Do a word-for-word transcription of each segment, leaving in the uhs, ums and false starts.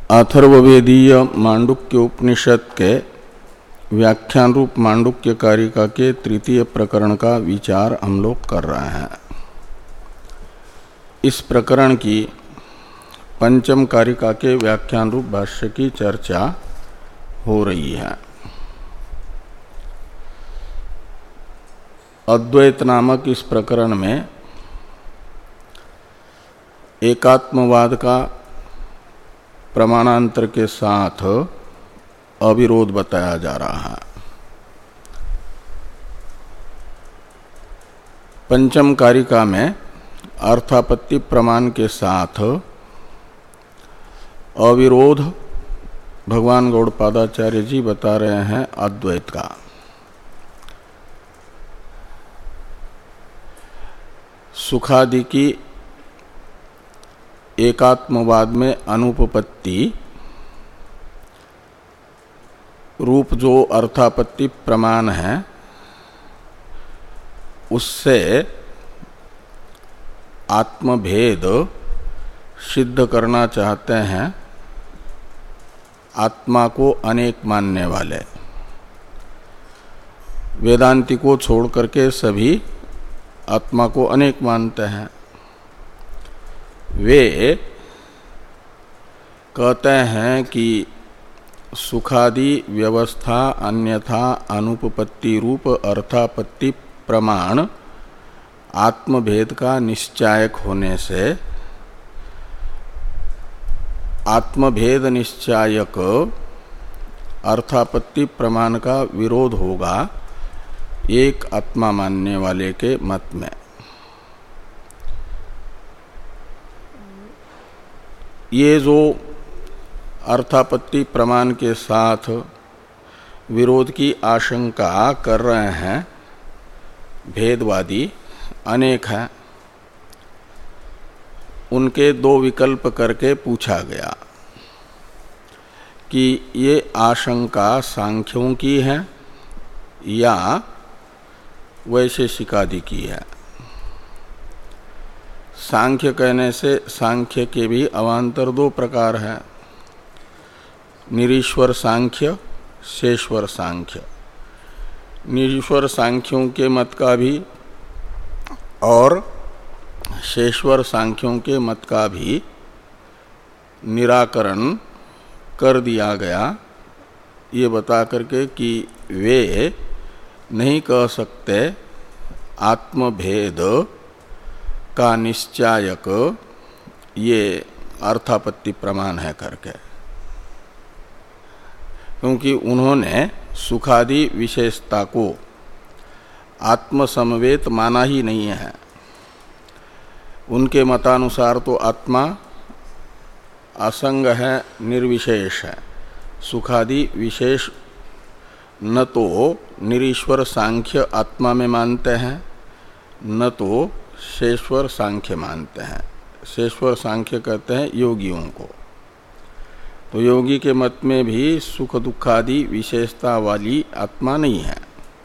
अथर्ववेदीय मांडुक्य उपनिषद के व्याख्यान रूप मांडुक्य कारिका के तृतीय प्रकरण का विचार हम लोग कर रहे हैं। इस प्रकरण की पंचम कारिका के व्याख्यान रूप भाष्य की चर्चा हो रही है। अद्वैत नामक इस प्रकरण में एकात्मवाद का प्रमाणांतर के साथ अविरोध बताया जा रहा है। पंचम कारिका में अर्थापत्ति प्रमाण के साथ अविरोध भगवान गौड़पादाचार्य जी बता रहे हैं अद्वैत का। सुखादि की एकात्मवाद में अनुपपत्ति रूप जो अर्थापत्ति प्रमाण है उससे आत्मभेद सिद्ध करना चाहते हैं आत्मा को अनेक मानने वाले। वेदांती को छोड़ करके सभी आत्मा को अनेक मानते हैं। वे कहते हैं कि सुखादि व्यवस्था अन्यथा अनुपपत्ति रूप अर्थापत्ति प्रमाण आत्मभेद का निश्चायक होने से आत्मभेद निश्चायक अर्थापत्ति प्रमाण का विरोध होगा एक आत्मा मानने वाले के मत में। ये जो अर्थापत्ति प्रमाण के साथ विरोध की आशंका कर रहे हैं भेदवादी अनेक हैं। उनके दो विकल्प करके पूछा गया कि ये आशंका सांख्यों की है या वैशेषिकादि की है। सांख्य कहने से सांख्य के भी अवान्तर दो प्रकार हैं, निरीश्वर सांख्य, शेश्वर सांख्य। निरीश्वर सांख्यों के मत का भी और शेश्वर सांख्यों के मत का भी निराकरण कर दिया गया, ये बता करके कि वे नहीं कह सकते आत्मभेद का निश्चायक ये अर्थापत्ति प्रमाण है करके, क्योंकि उन्होंने सुखादि विशेषता को आत्मसमवेत माना ही नहीं है। उनके मतानुसार तो आत्मा असंग है, निर्विशेष है। सुखादि विशेष न तो निरीश्वर सांख्य आत्मा में मानते हैं न तो शेश्वर सांख्य मानते हैं। शेश्वर सांख्य कहते हैं योगियों को। तो योगी के मत में भी सुख दुखादि विशेषता वाली आत्मा नहीं है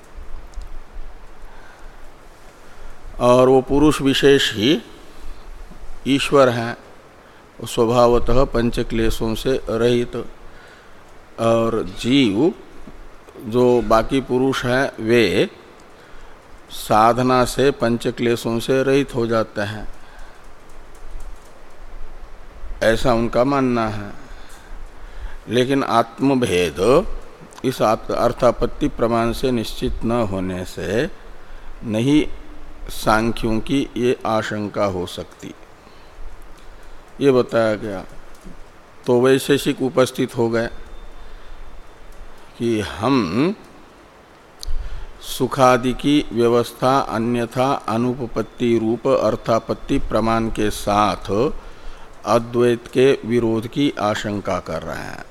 और वो पुरुष विशेष ही ईश्वर हैं, स्वभावतः पंचक्लेशों से रहित। और जीव जो बाकी पुरुष हैं वे साधना से पंचक्लेशों से रहित हो जाते हैं, ऐसा उनका मानना है। लेकिन आत्मभेद इस अर्थापत्ति प्रमाण से निश्चित न होने से नहीं सांख्यों की ये आशंका हो सकती, ये बताया गया। तो वैशेषिक उपस्थित हो गए कि हम सुखादि की व्यवस्था अन्यथा अनुपपत्ति रूप अर्थापत्ति प्रमाण के साथ अद्वैत के विरोध की आशंका कर रहे हैं।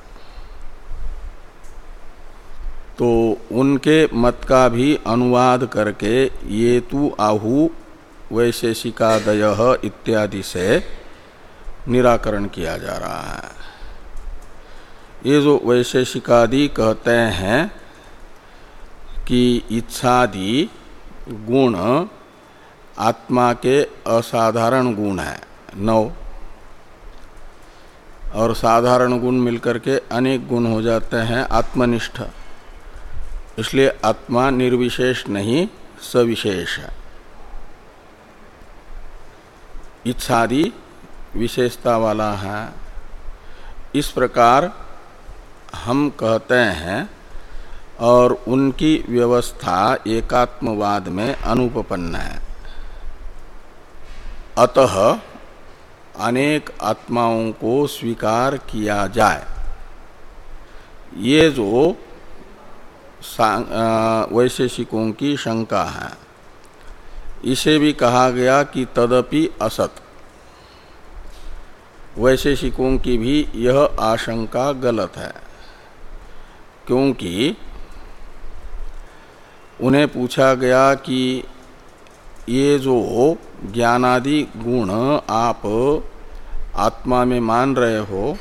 तो उनके मत का भी अनुवाद करके ये तु आहु वैशेषिकादयः इत्यादि से निराकरण किया जा रहा है। ये जो वैशेषिकादि कहते हैं कि इच्छादि गुण आत्मा के असाधारण गुण हैं नौ, और साधारण गुण मिलकर के अनेक गुण हो जाते हैं आत्मनिष्ठ। इसलिए आत्मा निर्विशेष नहीं सविशेष है। इच्छादि विशेषता वाला है। इस प्रकार हम कहते हैं और उनकी व्यवस्था एकात्मवाद में अनुपपन्न है। अतः अनेक आत्माओं को स्वीकार किया जाए, ये जो वैशेषिकों की शंका है, इसे भी कहा गया कि तदपि असत। वैशेषिकों की भी यह आशंका गलत है, क्योंकि उन्हें पूछा गया कि ये जो ज्ञानादि गुण आप आत्मा में मान रहे हो,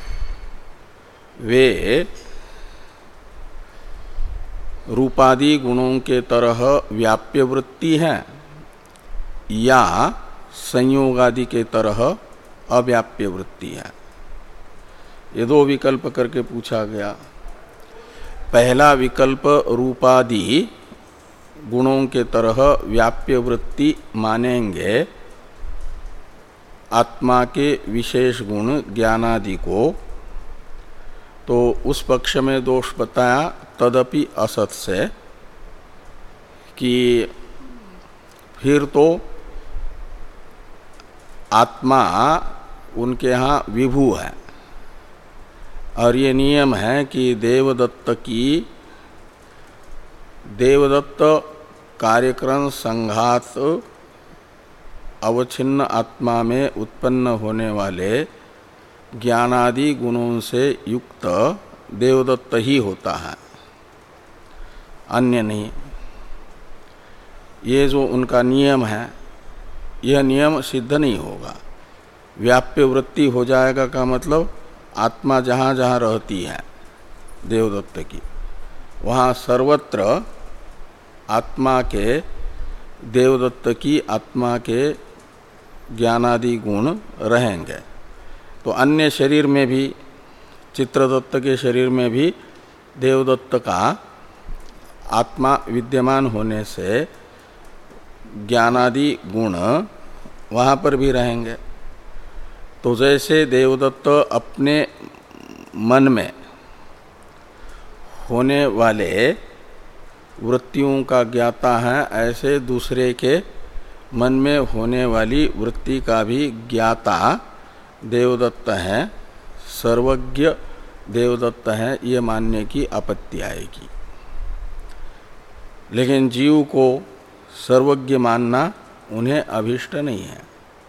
वे रूपादि गुणों के तरह व्याप्य वृत्ति हैं या संयोगादि के तरह अव्याप्य वृत्ति है। ये दो विकल्प करके पूछा गया। पहला विकल्प रूपादि गुणों के तरह व्याप्य वृत्ति मानेंगे आत्मा के विशेष गुण ज्ञानादि को, तो उस पक्ष में दोष बताया तदपि असत से कि फिर तो आत्मा उनके यहाँ विभू है और ये नियम है कि देवदत्त की देवदत्त कार्यक्रम संघात अवच्छिन्न आत्मा में उत्पन्न होने वाले ज्ञानादि गुणों से युक्त देवदत्त ही होता है, अन्य नहीं। ये जो उनका नियम है, यह नियम सिद्ध नहीं होगा। व्याप्य वृत्ति हो जाएगा का मतलब आत्मा जहाँ जहाँ रहती है देवदत्त की, वहाँ सर्वत्र आत्मा के देवदत्त की आत्मा के ज्ञानादि गुण रहेंगे। तो अन्य शरीर में भी, चित्रदत्त के शरीर में भी देवदत्त का आत्मा विद्यमान होने से ज्ञानादि गुण वहाँ पर भी रहेंगे। तो जैसे देवदत्त अपने मन में होने वाले वृत्तियों का ज्ञाता है, ऐसे दूसरे के मन में होने वाली वृत्ति का भी ज्ञाता देवदत्त है, सर्वज्ञ देवदत्त है, ये मानने की आपत्ति आएगी। लेकिन जीव को सर्वज्ञ मानना उन्हें अभिष्ट नहीं है।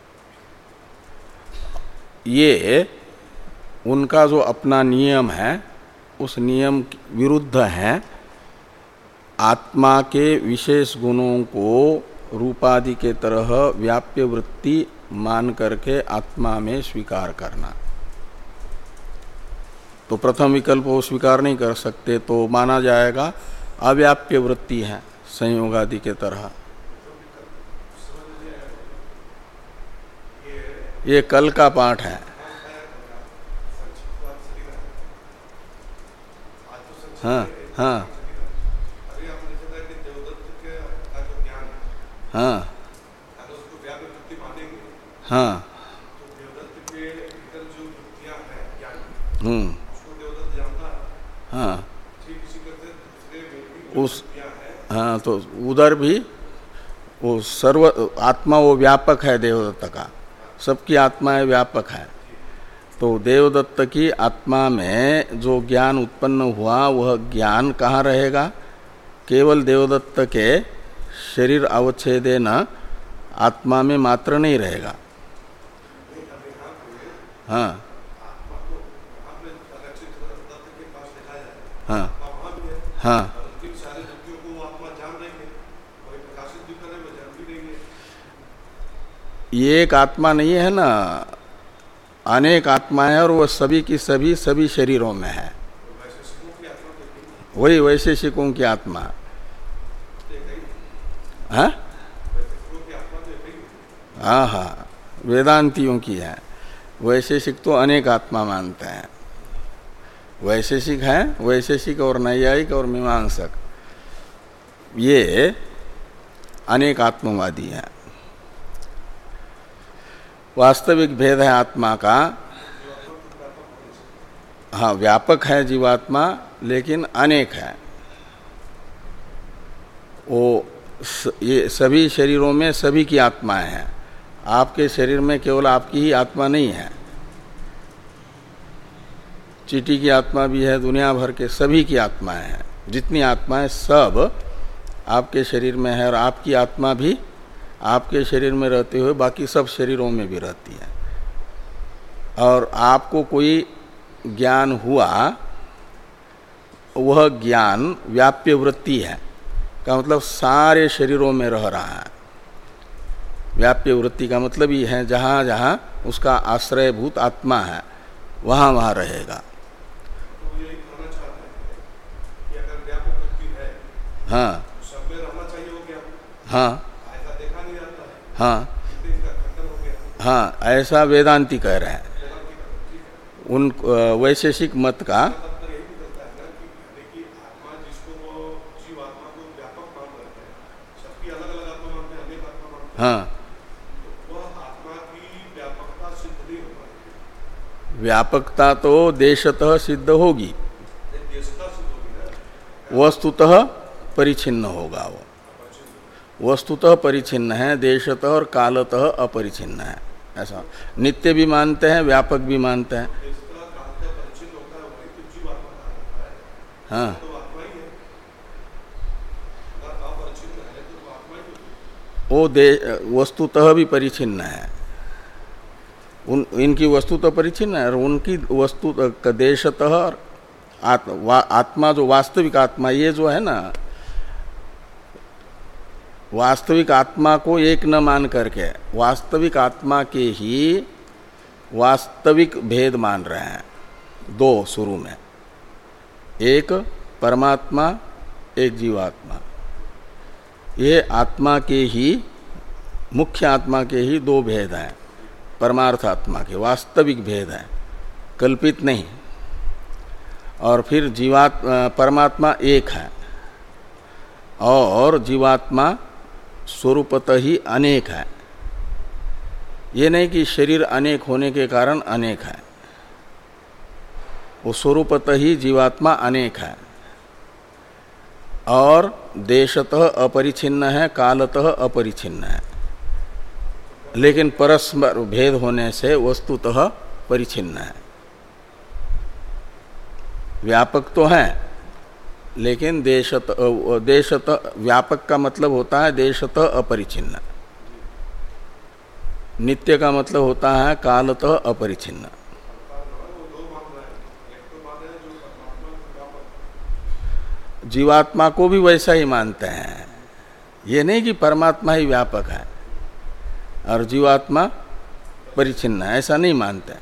ये उनका जो अपना नियम है, उस नियम विरुद्ध है। आत्मा के विशेष गुणों को रूपादि के तरह व्याप्य वृत्ति मान करके आत्मा में स्वीकार करना। तो प्रथम विकल्प वो स्वीकार नहीं कर सकते, तो माना जाएगा अव्याप्य वृत्ति है संयोगादि के तरह। ये कल का पाठ है। हाँ हाँ हाँ हाँ हम्म हाँ उस हाँ तो उधर भी वो सर्व आत्मा वो व्यापक है देवदत्त का, सबकी आत्माएं व्यापक है। तो देवदत्त की आत्मा में जो ज्ञान उत्पन्न हुआ वह ज्ञान कहाँ रहेगा? केवल देवदत्त के शरीर अवच्छेदेन आत्मा में मात्र नहीं रहेगा। हाँ हाँ हाँ ये एक आत्मा नहीं है ना, अनेक आत्माएं और वह सभी की सभी सभी शरीरों में है। वही वैशेषिकों की आत्मा। हाँ हाँ हाँ वेदांतियों की है। वैशेषिक तो अनेक आत्मा मानते हैं। वैशेषिक है, वैशेषिक और नैयायिक और मीमांसक, ये अनेक आत्मवादी हैं। वास्तविक भेद है आत्मा का, हाँ व्यापक है जीवात्मा, लेकिन अनेक है। वो ये सभी शरीरों में सभी की आत्माएं हैं। आपके शरीर में केवल आपकी ही आत्मा नहीं है, चींटी की आत्मा भी है, दुनिया भर के सभी की आत्माएं हैं। जितनी आत्माएं सब आपके शरीर में है, और आपकी आत्मा भी आपके शरीर में रहते हुए बाकी सब शरीरों में भी रहती है। और आपको कोई ज्ञान हुआ, वह ज्ञान व्याप्य वृत्ति है का मतलब सारे शरीरों में रह रहा है। व्याप्य वृत्ति का मतलब ही है जहाँ जहाँ उसका आश्रयभूत आत्मा है वहाँ वहाँ रहेगा। तो यही कहना चाहते हैं कि अगर व्यापक वृत्ति है, हाँ सब में रहना चाहिए वो ज्ञान। हाँ ऐसा देखा नहीं जाता है। हाँ इसका खंडन हो गया। हाँ, ऐसा वेदांती कह रहे हैं। उन वैशेषिक मत का हाँ व्यापकता तो देशतः सिद्ध होगी, वस्तुतः परिच्छिन्न होगा। वो वस्तुतः परिच्छिन्न है, देशतः और कालतः अपरिच्छिन्न है। ऐसा नित्य भी मानते हैं, व्यापक भी मानते हैं। हाँ वो दे वस्तुतः भी परिच्छिन्न है। उन इनकी वस्तु तो परिच्छिन्न है, और उनकी वस्तु देशतः और आत्मा, आत्मा जो वास्तविक आत्मा, ये जो है ना, वास्तविक आत्मा को एक न मान करके वास्तविक आत्मा के ही वास्तविक भेद मान रहे हैं। दो शुरू में, एक परमात्मा, एक जीवात्मा। ये आत्मा के ही, मुख्य आत्मा के ही दो भेद हैं, परमार्थ आत्मा के वास्तविक भेद हैं, कल्पित नहीं। और फिर जीवात्मा परमात्मा एक है और जीवात्मा स्वरूपतः ही अनेक है। ये नहीं कि शरीर अनेक होने के कारण अनेक है, वो स्वरूपतः ही जीवात्मा अनेक है और देशतः अपरिच्छिन्न है, कालतः अपरिच्छिन्न है, लेकिन परस्पर भेद होने से वस्तुतः परिच्छिन्न है। व्यापक तो है, लेकिन देशत देशत व्यापक का मतलब होता है देशतः अपरिच्छिन्न, नित्य का मतलब होता है कालतः अपरिच्छिन्न। जीवात्मा को भी वैसा ही मानते हैं। ये नहीं कि परमात्मा ही व्यापक है और जीवात्मा परिच्छिन्न है, ऐसा नहीं मानते।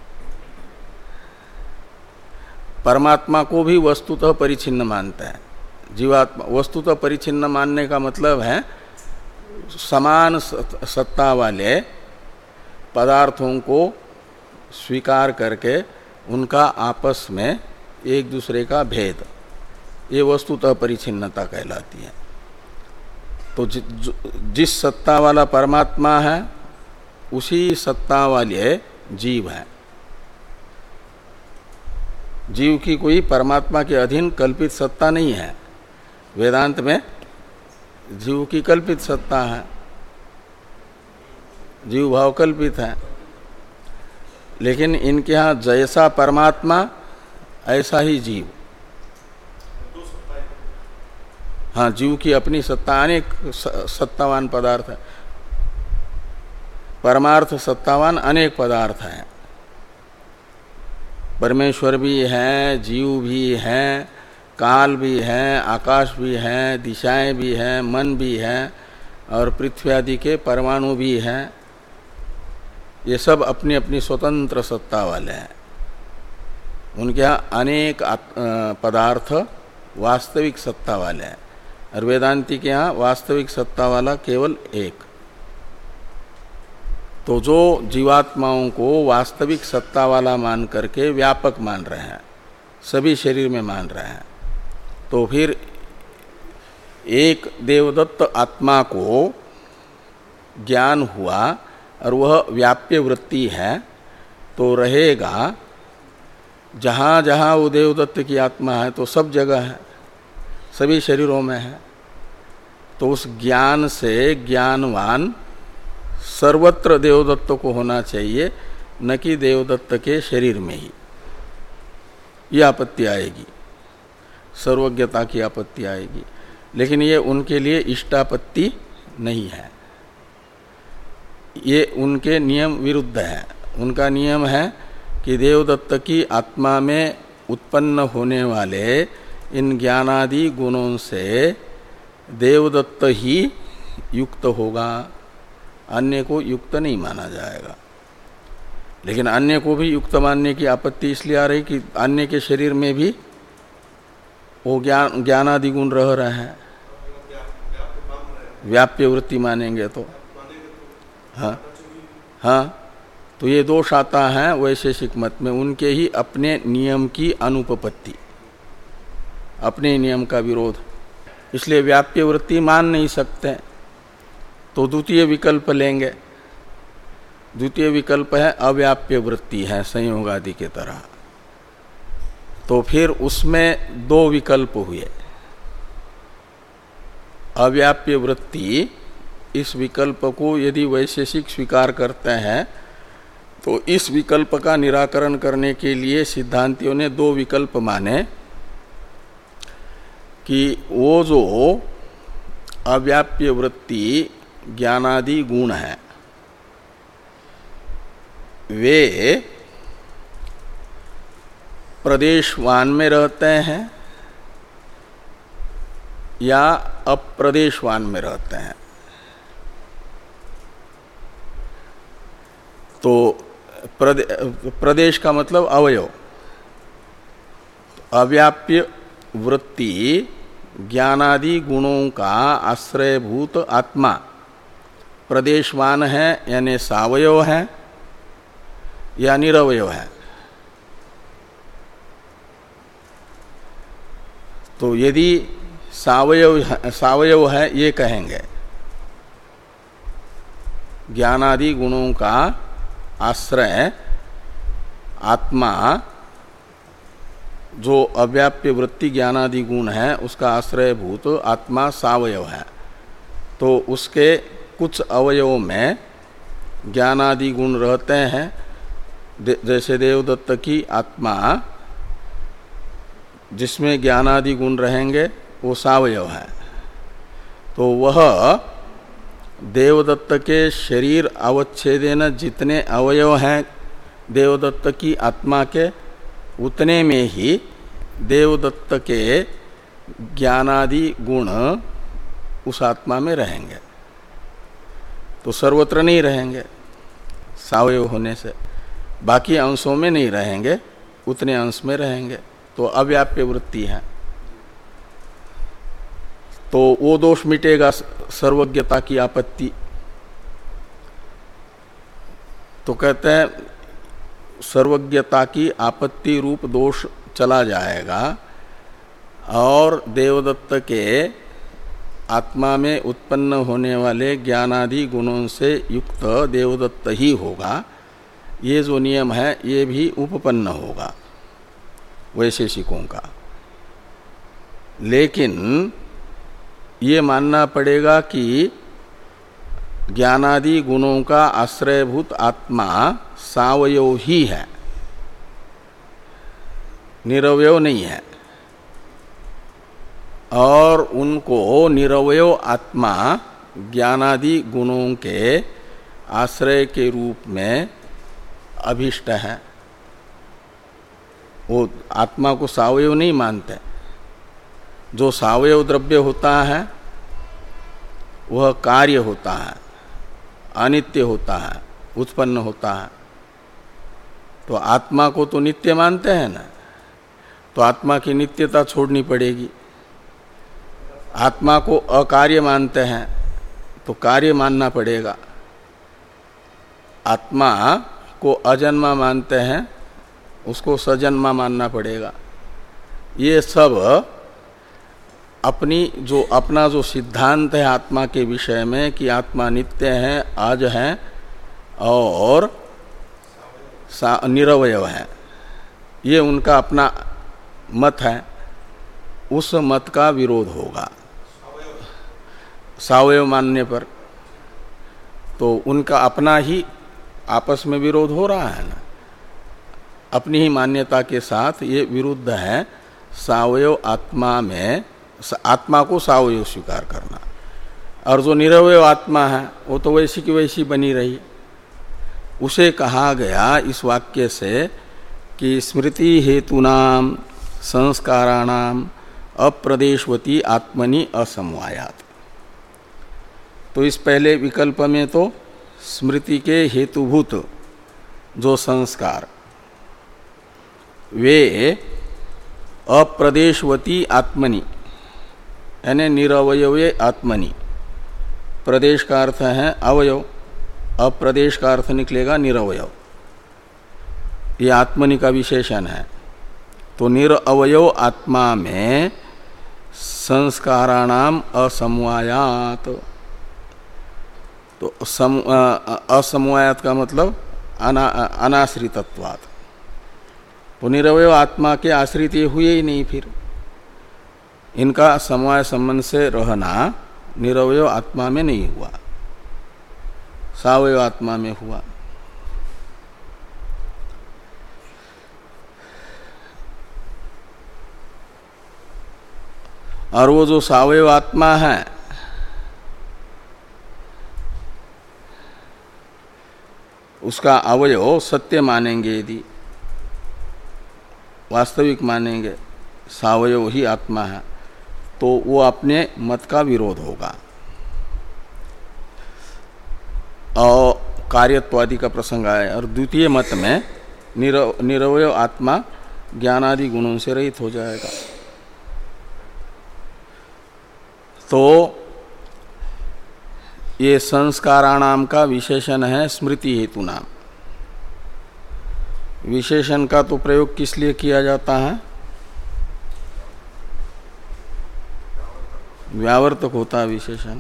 परमात्मा को भी वस्तुतः परिच्छिन्न मानते हैं। जीवात्मा वस्तुतः परिच्छिन्न मानने का मतलब है समान सत्ता वाले पदार्थों को स्वीकार करके उनका आपस में एक दूसरे का भेद, ये वस्तुतः परिच्छिन्नता कहलाती है। तो जि, जिस सत्ता वाला परमात्मा है उसी सत्ता वाले जीव है। जीव की कोई परमात्मा के अधीन कल्पित सत्ता नहीं है। वेदांत में जीव की कल्पित सत्ता है, जीव भाव कल्पित है, लेकिन इनके यहाँ जैसा परमात्मा ऐसा ही जीव। हाँ, जीव की अपनी सत्ता, अनेक सत्तावान पदार्थ है, परमार्थ सत्तावान अनेक पदार्थ हैं। परमेश्वर भी है, जीव भी है, काल भी है, आकाश भी है, दिशाएं भी हैं, मन भी है और पृथ्वी आदि के परमाणु भी हैं। ये सब अपनी अपनी स्वतंत्र सत्ता वाले हैं। उनके यहाँ अनेक पदार्थ वास्तविक सत्ता वाले हैं और वेदांती के यहाँ वास्तविक सत्ता वाला केवल एक। तो जो जीवात्माओं को वास्तविक सत्ता वाला मान करके व्यापक मान रहे हैं, सभी शरीर में मान रहे हैं, तो फिर एक देवदत्त आत्मा को ज्ञान हुआ और वह व्याप्य वृत्ति है, तो रहेगा जहाँ जहाँ वो देवदत्त की आत्मा है तो सब जगह है, सभी शरीरों में है। तो उस ज्ञान से ज्ञानवान सर्वत्र देवदत्त को होना चाहिए, न कि देवदत्त के शरीर में ही। यह आपत्ति आएगी, सर्वज्ञता की आपत्ति आएगी। लेकिन ये उनके लिए इष्टापत्ति नहीं है, ये उनके नियम विरुद्ध है। उनका नियम है कि देवदत्त की आत्मा में उत्पन्न होने वाले इन ज्ञानादि गुणों से देवदत्त ही युक्त होगा, अन्य को युक्त नहीं माना जाएगा। लेकिन अन्य को भी युक्त मानने की आपत्ति इसलिए आ रही कि अन्य के शरीर में भी वो ज्ञान ज्ञानादि गुण रह रहे हैं, व्याप्य वृत्ति मानेंगे तो। हाँ हाँ, तो ये दोष आता है वैशेषिक मत में, उनके ही अपने नियम की अनुपपत्ति, अपने नियम का विरोध। इसलिए व्याप्य वृत्ति मान नहीं सकते, तो द्वितीय विकल्प लेंगे। द्वितीय विकल्प है अव्याप्य वृत्ति है संयोग आदि के तरह। तो फिर उसमें दो विकल्प हुए। अव्याप्य वृत्ति, इस विकल्प को यदि वैशेषिक स्वीकार करते हैं तो इस विकल्प का निराकरण करने के लिए सिद्धांतियों ने दो विकल्प माने कि वो जो अव्याप्य वृत्ति ज्ञानादि गुण है वे प्रदेशवान में रहते हैं या अप्रदेशवान में रहते हैं। तो प्रदे, प्रदेश का मतलब अवयव। अव्याप्य वृत्ति ज्ञानादि गुणों का आश्रयभूत आत्मा प्रदेशवान है, यानी सावयव है या निरवयव है। तो यदि सावयव सावयव है ये कहेंगे, ज्ञानादि गुणों का आश्रय आत्मा जो अव्याप्य वृत्ति ज्ञानादि गुण है उसका आश्रय भूत आत्मा सावयव है, तो उसके कुछ अवयवों में ज्ञानादि गुण रहते हैं। जैसे देवदत्त की आत्मा जिसमें ज्ञानादि गुण रहेंगे वो सावयव है, तो वह देवदत्त के शरीर अवच्छेदेन जितने अवयव हैं देवदत्त की आत्मा के, उतने में ही देवदत्त के ज्ञानादि गुण उस आत्मा में रहेंगे। तो सर्वत्र नहीं रहेंगे सावयव होने से, बाकी अंशों में नहीं रहेंगे, उतने अंश में रहेंगे। तो अव्याप्य वृत्ति है, तो वो दोष मिटेगा सर्वज्ञता की आपत्ति। तो कहते हैं सर्वज्ञता की आपत्ति रूप दोष चला जाएगा और देवदत्त के आत्मा में उत्पन्न होने वाले ज्ञानादि गुणों से युक्त देवदत्त ही होगा। ये जो नियम है ये भी उपपन्न होगा वैशेषिकों का। लेकिन ये मानना पड़ेगा कि ज्ञानादि गुणों का आश्रयभूत आत्मा सावयव ही है, निरवयव नहीं है, और उनको निरवयव आत्मा ज्ञानादि गुणों के आश्रय के रूप में अभिष्ट है। वो आत्मा को सावयव नहीं मानते। जो सावयव द्रव्य होता है वह कार्य होता है, अनित्य होता है, उत्पन्न होता है। तो आत्मा को तो नित्य मानते हैं ना, तो आत्मा की नित्यता छोड़नी पड़ेगी। आत्मा को अकार्य मानते हैं तो कार्य मानना पड़ेगा। आत्मा को अजन्मा मानते हैं उसको सजन्मा मानना पड़ेगा। ये सब अपनी जो अपना जो सिद्धांत है आत्मा के विषय में कि आत्मा नित्य है, आज है और निरवय है, ये उनका अपना मत है। उस मत का विरोध होगा सावयव मानने पर। तो उनका अपना ही आपस में विरोध हो रहा है ना, अपनी ही मान्यता के साथ ये विरुद्ध है सावयव आत्मा में, आत्मा को सावयव स्वीकार करना। और जो निरवय आत्मा है वो तो वैसी की वैसी बनी रही। उसे कहा गया इस वाक्य से कि स्मृति हेतुनाम संस्काराणाम अप्रदेशवती आत्मनि असमवायात। तो इस पहले विकल्प में तो स्मृति के हेतुभूत जो संस्कार वे अप्रदेशवती आत्मनि यानी निरवयवे आत्मनि, प्रदेश का अर्थ है अवयव, अप्रदेश का अर्थ निकलेगा निरवयव, ये आत्मनि का विशेषण है। तो निरअवयव आत्मा में संस्काराणाम असमवायात, तो असमवायात का मतलब अना, अनाश्रितत्वात्। तो निरवयव आत्मा के आश्रित ये हुए ही नहीं, फिर इनका समवाय संबंध से रहना निरवयव आत्मा में नहीं हुआ, सावयव आत्मा में हुआ। और वो जो सावयव आत्मा है उसका अवयव सत्य मानेंगे, यदि वास्तविक मानेंगे सावयव ही आत्मा है, तो वो अपने मत का विरोध होगा। और कार्यत्वादि का प्रसंग आया। और द्वितीय मत में निरव निरवय आत्मा ज्ञानादि गुणों से रहित हो जाएगा। तो ये संस्काराणाम का विशेषण है स्मृति हेतु नाम। विशेषण का तो प्रयोग किस लिए किया जाता है? व्यावर्तक होता है विशेषण।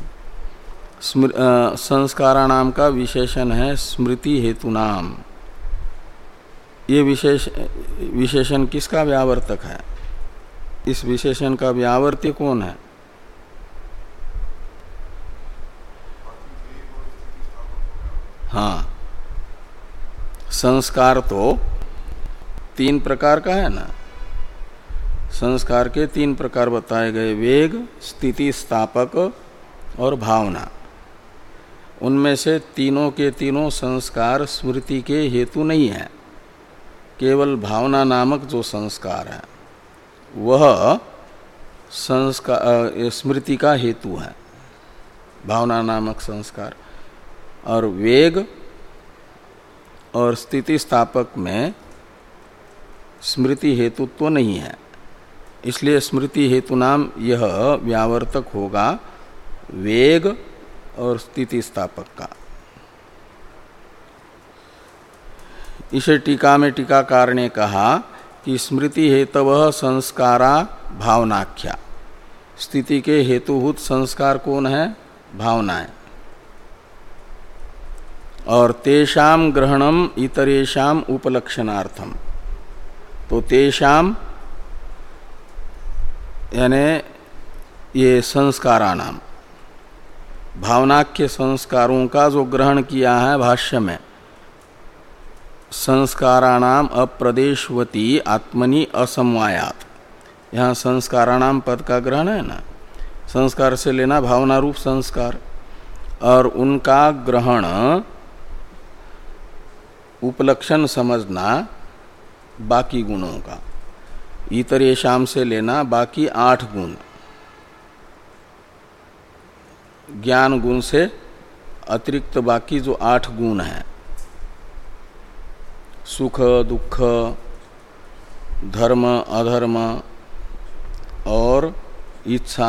संस्काराणाम का विशेषण है स्मृति हेतु नाम। ये विशेष विशेषण किसका व्यावर्तक है? इस विशेषण का व्यावर्त्य कौन है? हाँ, संस्कार तो तीन प्रकार का है ना। संस्कार के तीन प्रकार बताए गए, वेग, स्थिति स्थापक और भावना। उनमें से तीनों के तीनों संस्कार स्मृति के हेतु नहीं है। केवल भावना नामक जो संस्कार है वह संस्कार स्मृति का हेतु है, भावना नामक संस्कार। और वेग और स्थिति स्थापक में स्मृति हेतुत्व तो नहीं है, इसलिए स्मृति हेतु नाम यह व्यावर्तक होगा वेग और स्थिति स्थापक का। इसे टीका में टीकाकार ने कहा कि स्मृति हेतवः संस्कारा भावनाख्या। स्थिति के हेतुभूत संस्कार कौन है? भावनाएं। और तेषाम ग्रहणम इतरेषाम उपलक्षणार्थम। तो तेषाम यानी ये संस्काराणाम, भावनाख्य संस्कारों का जो ग्रहण किया है भाष्य में, संस्काराणाम अप्रदेशवती आत्मनि असमवायात। यहाँ संस्काराणाम पद का ग्रहण है ना, संस्कार से लेना भावना रूप संस्कार, और उनका ग्रहण उपलक्षण समझना बाकी गुणों का। इतरेषाम से लेना बाकी आठ गुण, ज्ञान गुण से अतिरिक्त बाकी जो आठ गुण हैं, सुख दुख, धर्म अधर्म और इच्छा,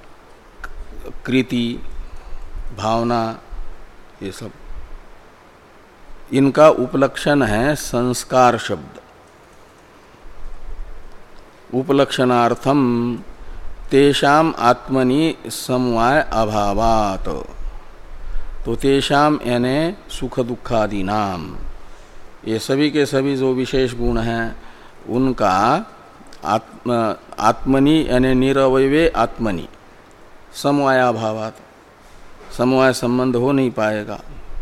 कृति, भावना, ये सब इनका उपलक्षण है संस्कार शब्द। उपलक्षणार्थम तेषाम आत्मनि समवाय अभावात, तो तेषाम यानी सुख दुखादि नाम, ये सभी के सभी जो विशेष गुण हैं उनका आत्म आत्मनि यानी निरवयवे आत्मनि समवायाभावात, समवाय संबंध हो नहीं पाएगा।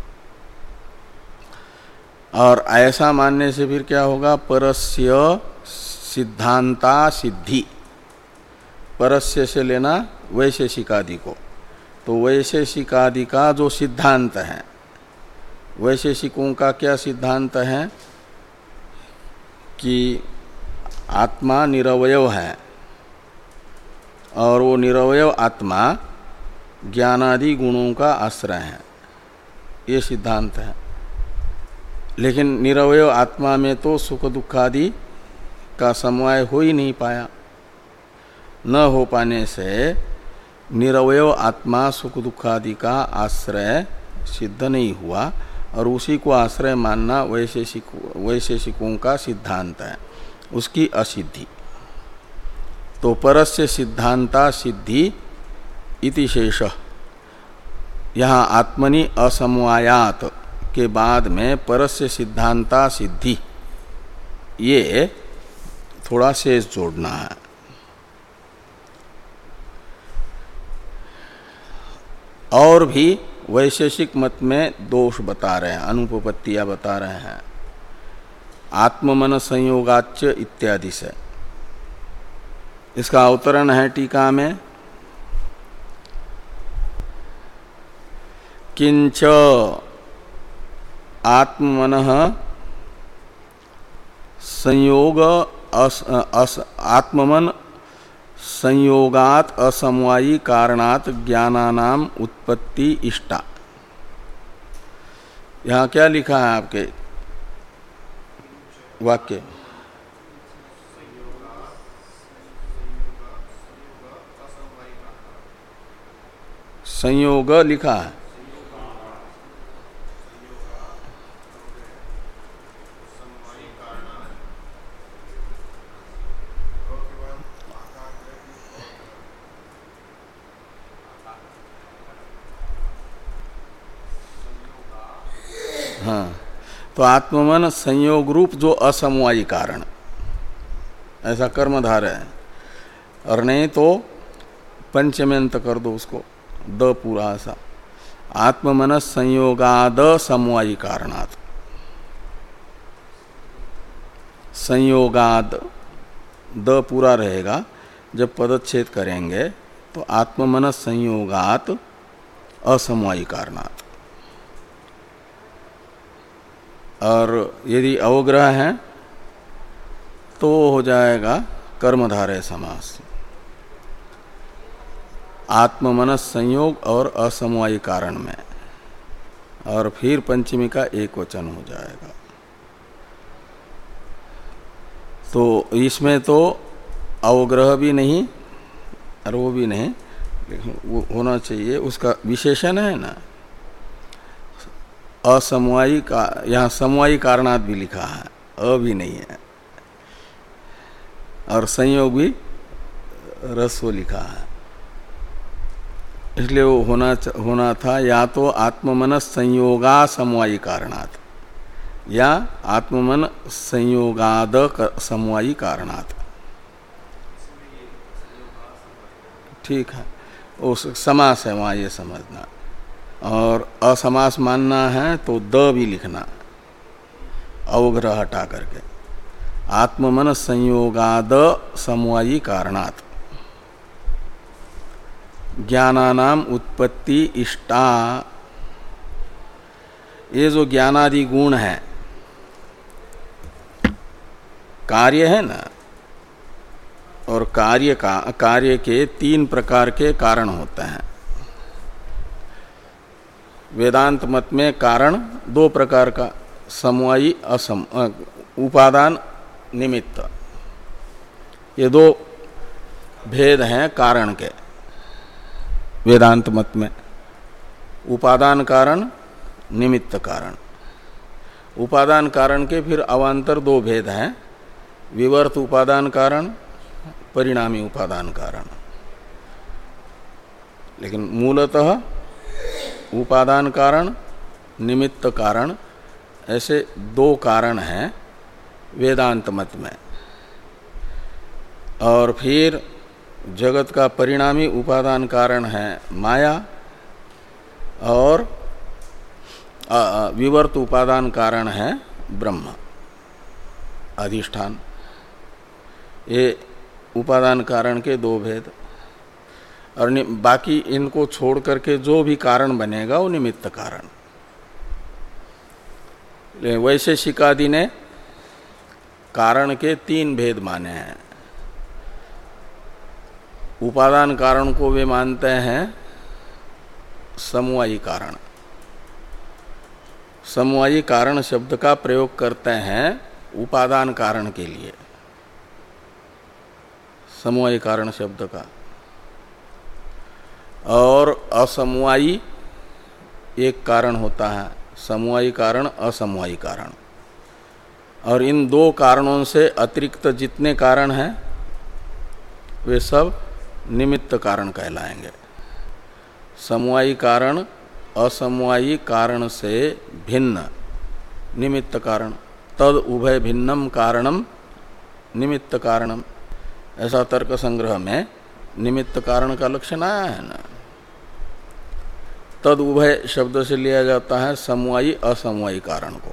और ऐसा मानने से फिर क्या होगा, परस्य सिद्धांता सिद्धि, परस्य से लेना वैशेषिकादि को, तो वैशेषिकादि का जो सिद्धांत है, वैशेषिकों का क्या सिद्धांत है कि आत्मा निरवयव है और वो निरवयव आत्मा ज्ञानादि गुणों का आश्रय है, ये सिद्धांत है। लेकिन निरवयव आत्मा में तो सुख दुखादि का समवाय हो ही नहीं पाया। न हो पाने से निरवयव आत्मा सुख दुखादि का आश्रय सिद्ध नहीं हुआ, और उसी को आश्रय मानना वैशेषिक वैशेषिकों का सिद्धांत है, उसकी असिद्धि। तो परस्य सिद्धांता सिद्धि इति शेष, यहाँ आत्मनि असमवायात के बाद में परस्य सिद्धांता सिद्धि, ये थोड़ा शेष जोड़ना है। और भी वैशेषिक मत में दोष बता रहे हैं, अनुपपत्तियां बता रहे हैं, आत्ममन संयोगाच्च इत्यादि से। इसका अवतरण है टीका में, किंच आत्मनः संयोग अस, अस, आत्ममन संयोगात असमवायी कारणात ज्ञानानाम उत्पत्ति इष्टा। यहाँ क्या लिखा है आपके वाक्य? संयोग लिखा है, हाँ। तो आत्ममन संयोग रूप जो असमवायी कारण, ऐसा कर्मधारय है, और नहीं तो पंचम्यंत कर दो उसको, द पूरा ऐसा, आत्ममन संयोगाद समवायी कारणात्, संयोगाद द पूरा रहेगा। जब पदच्छेद करेंगे तो आत्ममन संयोगात असमवायी कारणात्, और यदि अवग्रह है तो हो जाएगा कर्मधारय समास, आत्ममनस संयोग और असमवायी कारण में, और फिर पंचमी का एक वचन हो जाएगा। तो इसमें तो अवग्रह भी नहीं और वो भी नहीं, वो होना चाहिए, उसका विशेषण है ना असमवायी का, यहाँ समवायी कारणात भी लिखा है, अ भी नहीं है, और संयोग भी रस्व लिखा है, इसलिए वो होना होना था या तो आत्ममनस संयोगा समवायी कारणात या आत्ममन संयोगाद समवायी कारणात। ठीक है, उस समास है वहाँ, ये समझना। और असमास मानना है तो द भी लिखना, अवग्रह हटा करके, आत्ममन संयोगाद समवायी कारणात् ज्ञानानाम उत्पत्ति इष्टा। ये जो ज्ञानादि गुण है, कार्य है ना, और कार्य का कार्य के तीन प्रकार के कारण होते हैं। वेदांत मत में कारण दो प्रकार का, समवायी असम उपादान निमित्त, ये दो भेद हैं कारण के वेदांत मत में, उपादान कारण निमित्त कारण। उपादान कारण के फिर अवान्तर दो भेद हैं, विवर्त उपादान कारण, परिणामी उपादान कारण। लेकिन मूलतः उपादान कारण, निमित्त कारण, ऐसे दो कारण हैं वेदांत मत में। और फिर जगत का परिणामी उपादान कारण है माया और विवर्त उपादान कारण है ब्रह्म अधिष्ठान। ये उपादान कारण के दो भेद। और बाकी इनको छोड़ करके जो भी कारण बनेगा वो निमित्त कारण। वैशेषिकादि ने कारण के तीन भेद माने हैं। उपादान कारण को वे मानते हैं समवायी कारण। समवायी कारण शब्द का प्रयोग करते हैं उपादान कारण के लिए, समवायी कारण शब्द का। और असमवायी एक कारण होता है, समवायी कारण, असमवायी कारण। और इन दो कारणों से अतिरिक्त जितने कारण हैं वे सब निमित्त कारण कहलाएंगे। समवायी कारण असमवायी कारण से भिन्न निमित्त कारण, तद उभय भिन्नम कारणम निमित्त कारणम, ऐसा तर्क संग्रह में निमित्त कारण का लक्षण आया है ना। तद उभय शब्द से लिया जाता है समवायी असमवायी कारण को।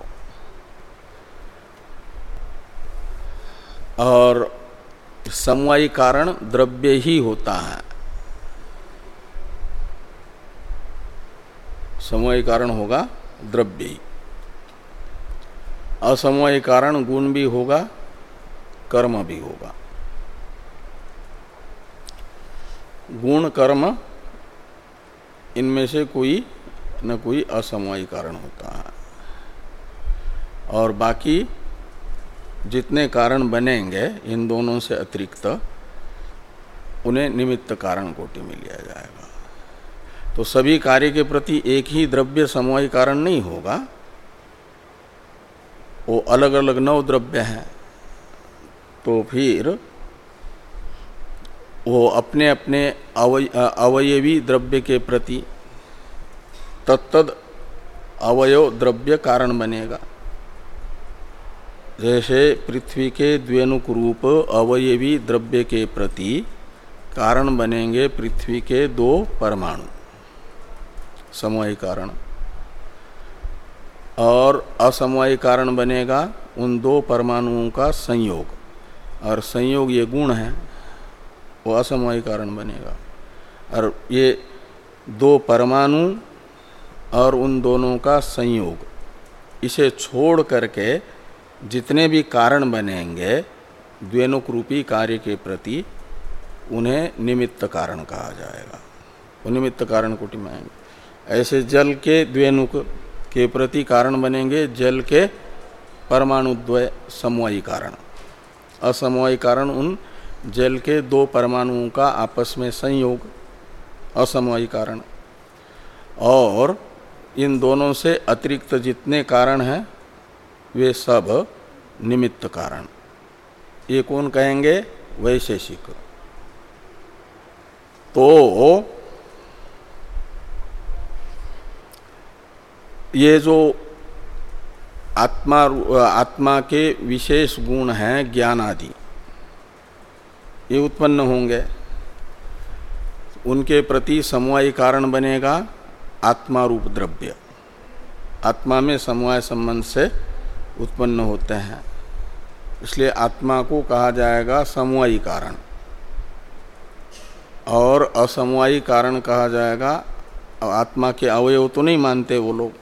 और समवायी कारण द्रव्य ही होता है। समवायी कारण होगा द्रव्य ही। असमवायी कारण गुण भी होगा, कर्म भी होगा। गुण कर्म इनमें से कोई न कोई असमवायी कारण होता है। और बाकी जितने कारण बनेंगे इन दोनों से अतिरिक्त उन्हें निमित्त कारण कोटि में लिया जाएगा। तो सभी कार्य के प्रति एक ही द्रव्य समवायी कारण नहीं होगा, वो अलग अलग नौ द्रव्य हैं। तो फिर वो अपने अपने अवय अवयवी द्रव्य के प्रति तत्तद अवयव द्रव्य कारण बनेगा। जैसे पृथ्वी के द्व्यनुक रूप अवयवी द्रव्य के प्रति कारण बनेंगे पृथ्वी के दो परमाणु, समवायी कारण। और असमवायी कारण बनेगा उन दो परमाणुओं का संयोग, और संयोग ये गुण है, वो असमवायी कारण बनेगा। और ये दो परमाणु और उन दोनों का संयोग, इसे छोड़ करके जितने भी कारण बनेंगे द्व्यनुक रूपी कार्य के प्रति उन्हें निमित्त कारण कहा जाएगा। वो निमित्त कारण कोटि में आएंगे। ऐसे जल के द्व्यनुक के प्रति कारण बनेंगे जल के परमाणुद्वय समवायी कारण। असमवायी कारण उन जल के दो परमाणुओं का आपस में संयोग, असमवायी कारण। और इन दोनों से अतिरिक्त जितने कारण हैं वे सब निमित्त कारण। ये कौन कहेंगे? वैशेषिक। तो ये जो आत्मा आत्मा के विशेष गुण हैं ज्ञान आदि, ये उत्पन्न होंगे, उनके प्रति समवायी कारण बनेगा आत्मा रूप द्रव्य। आत्मा में समवाय संबंध से उत्पन्न होते हैं, इसलिए आत्मा को कहा जाएगा समवायी कारण। और असमवायी कारण कहा जाएगा, आत्मा के अवयव तो नहीं मानते वो लोग,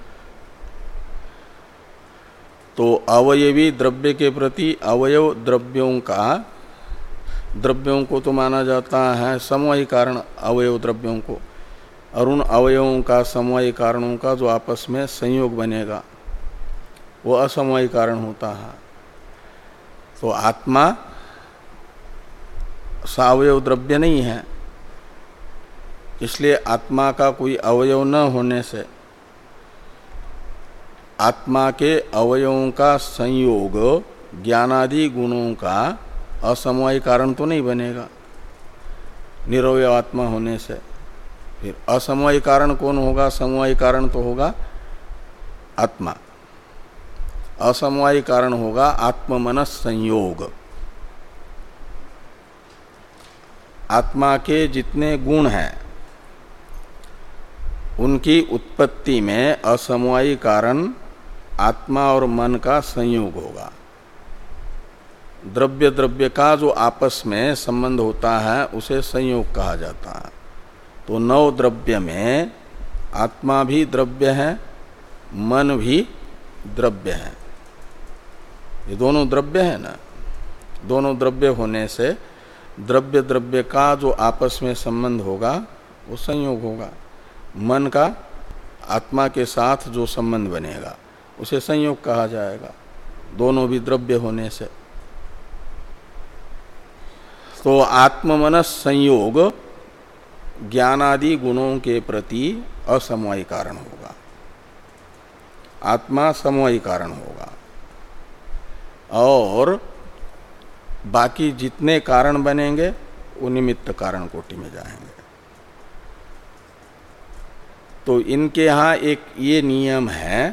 तो अवयवी द्रव्य के प्रति अवयव द्रव्यों का, द्रव्यों को तो माना जाता है समवायी कारण अवयव द्रव्यों को, और उन अवयवों का समवायी कारणों का जो आपस में संयोग बनेगा वो असमवायी कारण होता है। तो आत्मा सावयव द्रव्य नहीं है, इसलिए आत्मा का कोई अवयव न होने से आत्मा के अवयवों का संयोग ज्ञानादि गुणों का असमवायी कारण तो नहीं बनेगा निरवय आत्मा होने से। फिर असमवायी कारण कौन होगा? समवायी कारण तो होगा आत्मा। असमवायी कारण होगा आत्ममनस संयोग। आत्मा के जितने गुण हैं उनकी उत्पत्ति में असमवायी कारण आत्मा और मन का संयोग होगा। द्रव्य द्रव्य का जो आपस में संबंध होता है उसे संयोग कहा जाता है। तो नौ द्रव्य में आत्मा भी द्रव्य है, मन भी द्रव्य है। ये दोनों द्रव्य है ना। दोनों द्रव्य होने से द्रव्य द्रव्य का जो आपस में संबंध होगा वो संयोग होगा। मन का आत्मा के साथ जो संबंध बनेगा उसे संयोग कहा जाएगा, दोनों भी द्रव्य होने से। तो आत्ममनस संयोग ज्ञानादि गुणों के प्रति असमवायी कारण होगा, आत्मा समवायी कारण होगा। और बाकी जितने कारण बनेंगे वो निमित्त कारण कोटि में जाएंगे। तो इनके यहाँ एक ये नियम है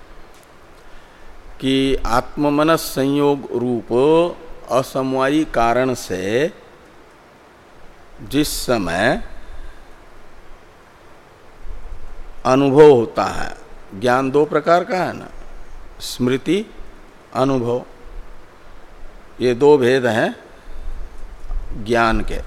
कि आत्ममनस संयोग रूप असमवायी कारण से जिस समय अनुभव होता है, ज्ञान दो प्रकार का है ना, स्मृति अनुभव, ये दो भेद हैं ज्ञान के।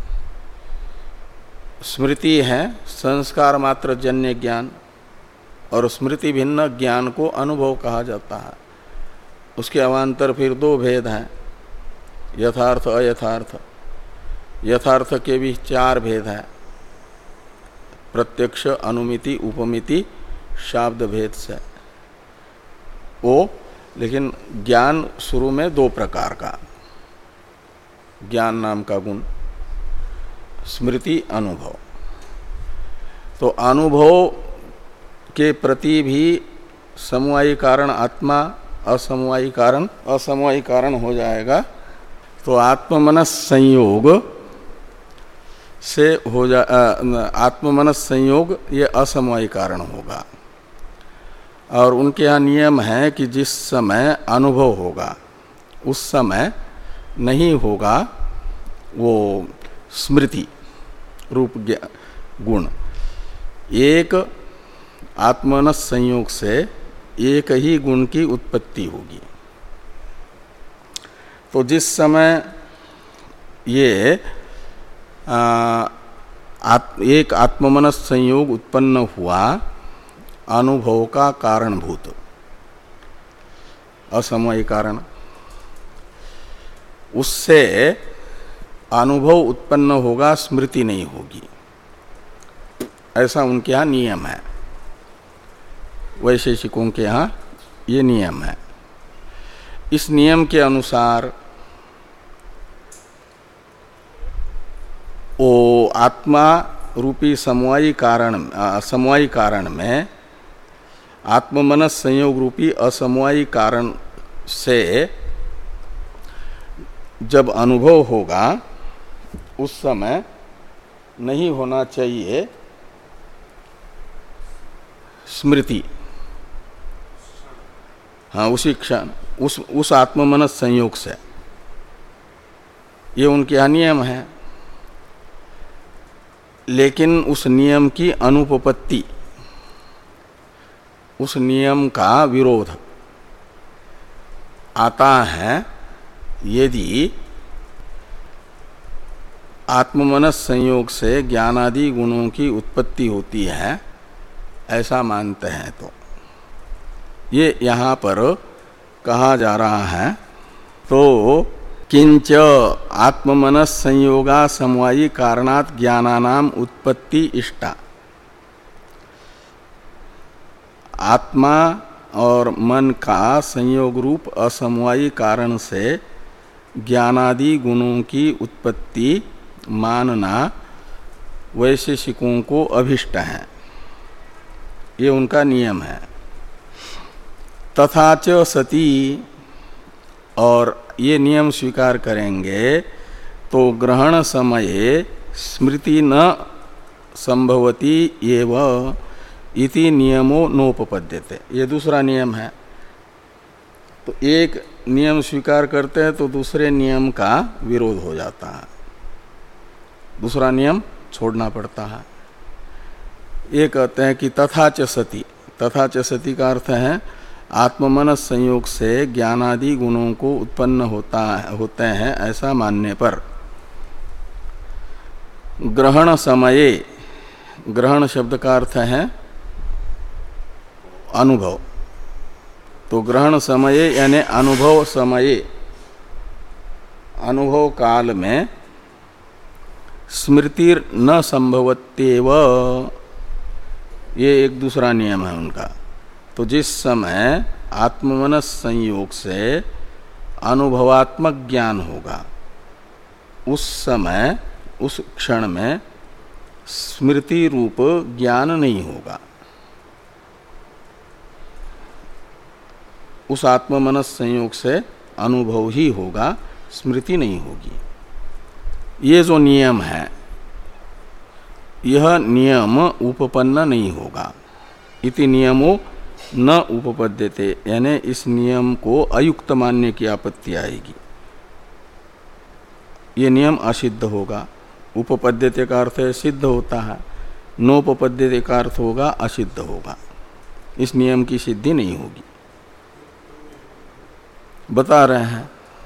स्मृति है संस्कार मात्र जन्य ज्ञान और स्मृति भिन्न ज्ञान को अनुभव कहा जाता है। उसके अवान्तर फिर दो भेद हैं, यथार्थ अयथार्थ। यथार्थ के भी चार भेद हैं, प्रत्यक्ष, अनुमिति, उपमिति, शाब्द भेद से। वो लेकिन ज्ञान शुरू में दो प्रकार का, ज्ञान नाम का गुण, स्मृति अनुभव। तो अनुभव के प्रति भी समवायी कारण आत्मा, असमवायी कारण असमवायी कारण हो जाएगा। तो आत्ममनस संयोग से हो जा आत्ममनस संयोग ये असमवायी कारण होगा। और उनके यहाँ नियम है कि जिस समय अनुभव होगा उस समय नहीं होगा वो स्मृति रूप गुण। एक आत्मनस संयोग से एक ही गुण की उत्पत्ति होगी। तो जिस समय ये आ, आत, एक आत्ममनस संयोग उत्पन्न हुआ अनुभव का कारणभूत असमवायी कारण, उससे अनुभव उत्पन्न होगा, स्मृति नहीं होगी। ऐसा उनके यहाँ नियम है, वैशेषिकों के यहाँ ये नियम है। इस नियम के अनुसार वो आत्मा रूपी समवायी कारण समवायी कारण में आत्ममनस संयोग रूपी असमवायी कारण से जब अनुभव होगा उस समय नहीं होना चाहिए स्मृति। हाँ, उसी क्षण उस उस आत्ममनस संयोग से, ये उनके यहाँ नियम है। लेकिन उस नियम की अनुपपत्ति, उस नियम का विरोध आता है यदि आत्ममनस संयोग से ज्ञानादि गुणों की उत्पत्ति होती है, ऐसा मानते हैं। तो ये यहाँ पर कहा जा रहा है। तो किंच आत्ममनस संयोगा समवायी कारणात् ज्ञानानाम उत्पत्ति इष्टा। आत्मा और मन का संयोग रूप असमवायी कारण से ज्ञानादि गुणों की उत्पत्ति मानना वैशेषिकों को अभिष्ट है, ये उनका नियम है। तथा च सती, और ये नियम स्वीकार करेंगे तो ग्रहण समये स्मृति न संभवती एव इति नियमो नोपपद्यते। ये दूसरा नियम है। तो एक नियम स्वीकार करते हैं तो दूसरे नियम का विरोध हो जाता है, दूसरा नियम छोड़ना पड़ता है। ये कहते हैं कि तथा च सती, तथा च सती का अर्थ है आत्ममनस संयोग से ज्ञानादि गुणों को उत्पन्न होता होते हैं ऐसा मानने पर ग्रहण समये, ग्रहण शब्द का अर्थ है अनुभव, तो ग्रहण समये यानी अनुभव समये, अनुभव काल में स्मृतिर न संभवत्येव, ये एक दूसरा नियम है उनका। तो जिस समय आत्ममनस संयोग से अनुभवात्मक ज्ञान होगा उस समय, उस क्षण में स्मृति रूप ज्ञान नहीं होगा। उस आत्ममनस संयोग से अनुभव ही होगा, स्मृति नहीं होगी। ये जो नियम है यह नियम उपपन्न नहीं होगा। इति नियमो न उपपद्यते, यानी इस नियम को अयुक्त मानने की आपत्ति आएगी। ये नियम असिद्ध होगा। उपपद्यते का अर्थ है सिद्ध होता है, नोपपद्यते का अर्थ होगा असिद्ध होगा। इस नियम की सिद्धि नहीं होगी। बता रहे हैं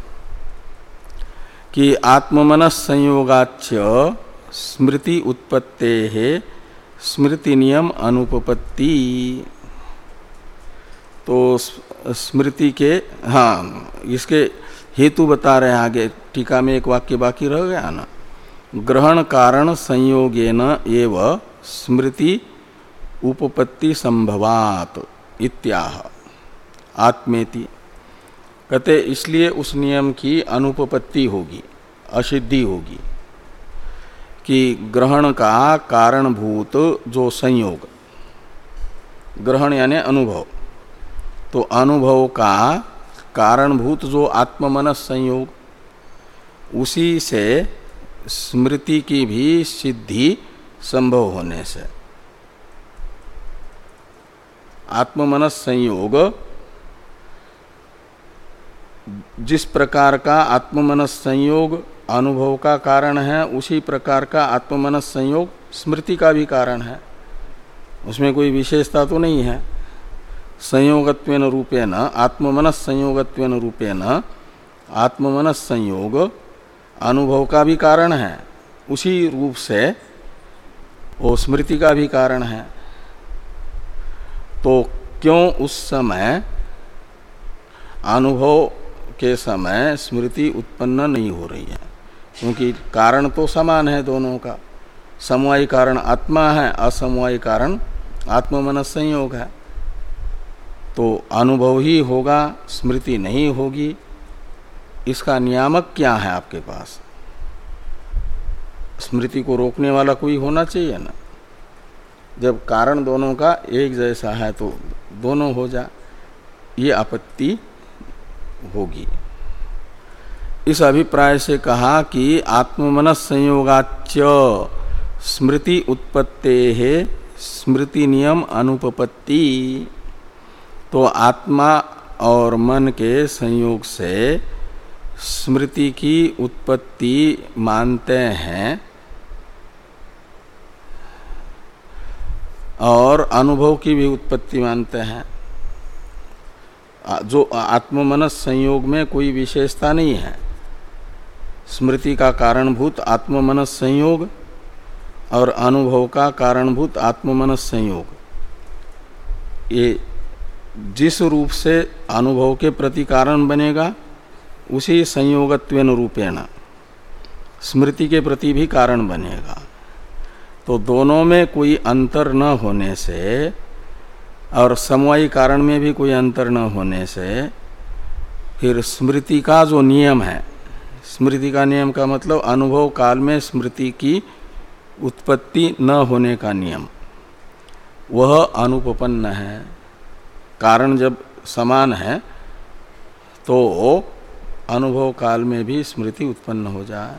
कि आत्ममनस संयोगाच्य स्मृति उत्पत्ते है स्मृति नियम अनुपपत्ति। तो स्मृति के, हाँ, इसके हेतु बता रहे हैं आगे टीका में। एक वाक्य बाकी रह गया ना, ग्रहण कारण संयोगेन एव स्मृति उपपत्ति संभवात इत्याह आत्मेति। कहते इसलिए उस नियम की अनुपपत्ति होगी, असिद्धि होगी कि ग्रहण का कारणभूत जो संयोग, ग्रहण यानी अनुभव, तो अनुभव का कारणभूत जो आत्ममनस संयोग, उसी से स्मृति की भी सिद्धि संभव होने से आत्ममनस संयोग जिस प्रकार का आत्ममनस संयोग अनुभव का कारण है उसी प्रकार का आत्ममनस संयोग स्मृति का भी कारण है। उसमें कोई विशेषता तो नहीं है। संयोगत्वेन रूपेण आत्ममनस संयोगत्वेन रूपेण आत्ममनस संयोग अनुभव का भी कारण है, उसी रूप से वो स्मृति का भी कारण है। तो क्यों उस समय अनुभव के समय स्मृति उत्पन्न नहीं हो रही है? क्योंकि कारण तो समान है दोनों का। समवायी कारण आत्मा है, असमवायी कारण आत्ममनस संयोग है। तो अनुभव ही होगा, स्मृति नहीं होगी। इसका नियामक क्या है आपके पास? स्मृति को रोकने वाला कोई होना चाहिए ना। जब कारण दोनों का एक जैसा है तो दोनों हो जा, ये आपत्ति होगी। इस अभिप्राय से कहा कि आत्ममनस संयोगाच्य स्मृति उत्पत्ते है स्मृति नियम अनुपपत्ति। तो आत्मा और मन के संयोग से स्मृति की उत्पत्ति मानते हैं और अनुभव की भी उत्पत्ति मानते हैं। जो आत्ममनस संयोग में कोई विशेषता नहीं है। स्मृति का कारणभूत आत्ममनस संयोग और अनुभव का कारणभूत आत्ममनस संयोग, ये जिस रूप से अनुभव के प्रति कारण बनेगा उसी संयोगत्वेन रूपेण स्मृति के प्रति भी कारण बनेगा। तो दोनों में कोई अंतर न होने से और समवायी कारण में भी कोई अंतर न होने से फिर स्मृति का जो नियम है, स्मृति का नियम का मतलब अनुभव काल में स्मृति की उत्पत्ति न होने का नियम, वह अनुपपन्न है। कारण जब समान है तो अनुभव काल में भी स्मृति उत्पन्न हो जाए।